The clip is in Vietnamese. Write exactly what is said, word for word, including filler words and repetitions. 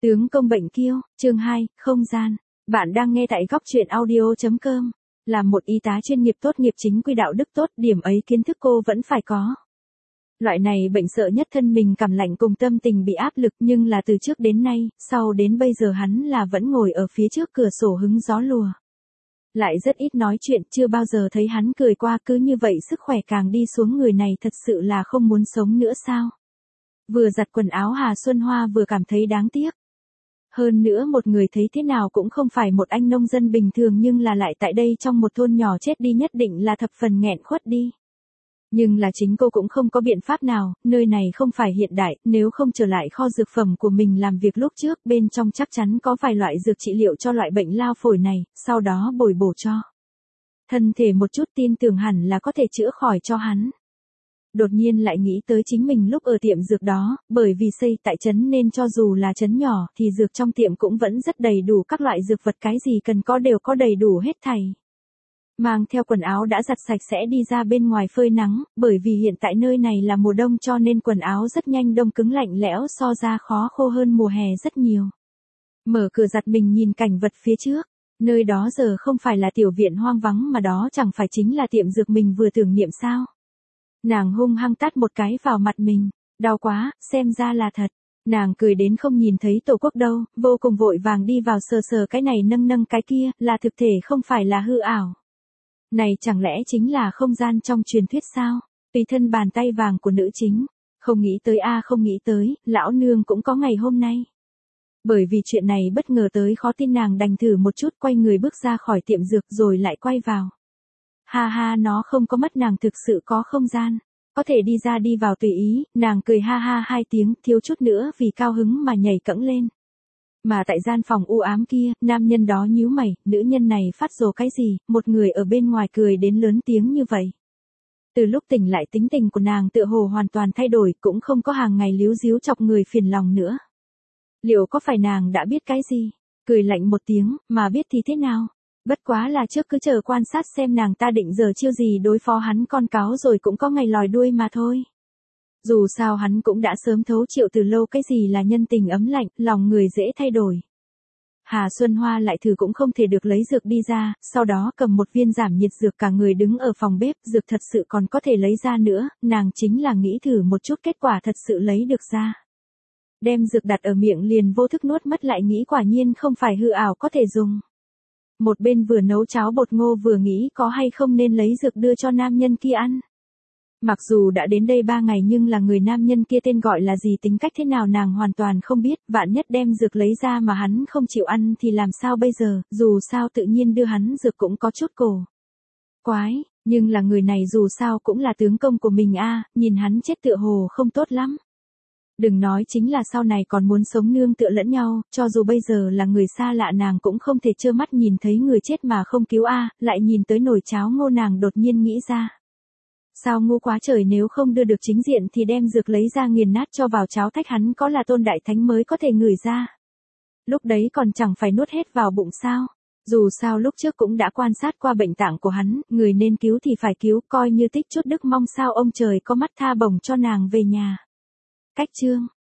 Tướng công bệnh kiêu, chương hai, không gian. Bạn đang nghe tại góc truyện audio chấm com. Là một y tá chuyên nghiệp tốt nghiệp chính quy đạo đức tốt, điểm ấy kiến thức cô vẫn phải có. Loại này bệnh sợ nhất thân mình cảm lạnh cùng tâm tình bị áp lực, nhưng là từ trước đến nay, sau đến bây giờ hắn là vẫn ngồi ở phía trước cửa sổ hứng gió lùa. Lại rất ít nói chuyện, chưa bao giờ thấy hắn cười qua, cứ như vậy sức khỏe càng đi xuống, người này thật sự là không muốn sống nữa sao. Vừa giặt quần áo Hà Xuân Hoa vừa cảm thấy đáng tiếc. Hơn nữa một người thấy thế nào cũng không phải một anh nông dân bình thường, nhưng là lại tại đây trong một thôn nhỏ chết đi nhất định là thập phần nghẹn khuất đi. Nhưng là chính cô cũng không có biện pháp nào, nơi này không phải hiện đại, nếu không trở lại kho dược phẩm của mình làm việc lúc trước, bên trong chắc chắn có vài loại dược trị liệu cho loại bệnh lao phổi này, sau đó bồi bổ cho. Thân thể một chút tin tưởng hẳn là có thể chữa khỏi cho hắn. Đột nhiên lại nghĩ tới chính mình lúc ở tiệm dược đó, bởi vì xây tại trấn nên cho dù là trấn nhỏ thì dược trong tiệm cũng vẫn rất đầy đủ, các loại dược vật cái gì cần có đều có đầy đủ hết thảy. Mang theo quần áo đã giặt sạch sẽ đi ra bên ngoài phơi nắng, bởi vì hiện tại nơi này là mùa đông cho nên quần áo rất nhanh đông cứng lạnh lẽo, so ra khó khô hơn mùa hè rất nhiều. Mở cửa giặt mình nhìn cảnh vật phía trước, nơi đó giờ không phải là tiểu viện hoang vắng mà đó chẳng phải chính là tiệm dược mình vừa tưởng niệm sao. Nàng hung hăng tát một cái vào mặt mình, đau quá, xem ra là thật. Nàng cười đến không nhìn thấy tổ quốc đâu, vô cùng vội vàng đi vào sờ sờ cái này nâng nâng cái kia, là thực thể không phải là hư ảo. Này chẳng lẽ chính là không gian trong truyền thuyết sao? Tùy thân bàn tay vàng của nữ chính. Không nghĩ tới a không nghĩ tới, lão nương cũng có ngày hôm nay. Bởi vì chuyện này bất ngờ tới khó tin, nàng đành thử một chút, quay người bước ra khỏi tiệm dược rồi lại quay vào. Ha ha, nó không có mất, nàng thực sự có không gian. Có thể đi ra đi vào tùy ý, nàng cười ha ha hai tiếng, thiếu chút nữa vì cao hứng mà nhảy cẫng lên. Mà tại gian phòng u ám kia, nam nhân đó nhíu mày, nữ nhân này phát rồ cái gì, một người ở bên ngoài cười đến lớn tiếng như vậy. Từ lúc tỉnh lại tính tình của nàng tựa hồ hoàn toàn thay đổi, cũng không có hàng ngày líu díu chọc người phiền lòng nữa. Liệu có phải nàng đã biết cái gì? Cười lạnh một tiếng, mà biết thì thế nào? Bất quá là trước cứ chờ quan sát xem nàng ta định giờ chiêu gì đối phó hắn con cáo rồi cũng có ngày lòi đuôi mà thôi. Dù sao hắn cũng đã sớm thấu triệu từ lâu cái gì là nhân tình ấm lạnh, lòng người dễ thay đổi. Hà Xuân Hoa lại thử cũng không thể được lấy dược đi ra, sau đó cầm một viên giảm nhiệt dược, cả người đứng ở phòng bếp, dược thật sự còn có thể lấy ra nữa, nàng chính là nghĩ thử một chút, kết quả thật sự lấy được ra. Đem dược đặt ở miệng liền vô thức nuốt mất, lại nghĩ quả nhiên không phải hư ảo có thể dùng. Một bên vừa nấu cháo bột ngô vừa nghĩ có hay không nên lấy dược đưa cho nam nhân kia ăn. Mặc dù đã đến đây ba ngày nhưng là người nam nhân kia tên gọi là gì, tính cách thế nào nàng hoàn toàn không biết, vạn nhất đem dược lấy ra mà hắn không chịu ăn thì làm sao bây giờ, dù sao tự nhiên đưa hắn dược cũng có chút cổ quái, nhưng là người này dù sao cũng là tướng công của mình a, nhìn hắn chết tựa hồ không tốt lắm. Đừng nói chính là sau này còn muốn sống nương tựa lẫn nhau, cho dù bây giờ là người xa lạ nàng cũng không thể trơ mắt nhìn thấy người chết mà không cứu a, lại nhìn tới nồi cháo ngô nàng đột nhiên nghĩ ra. Sao ngu quá trời, nếu không đưa được chính diện thì đem dược lấy ra nghiền nát cho vào cháo, thách hắn có là tôn đại thánh mới có thể ngửi ra. Lúc đấy còn chẳng phải nuốt hết vào bụng sao. Dù sao lúc trước cũng đã quan sát qua bệnh tạng của hắn, người nên cứu thì phải cứu, coi như tích chút đức, mong sao ông trời có mắt tha bổng cho nàng về nhà. Cách chương,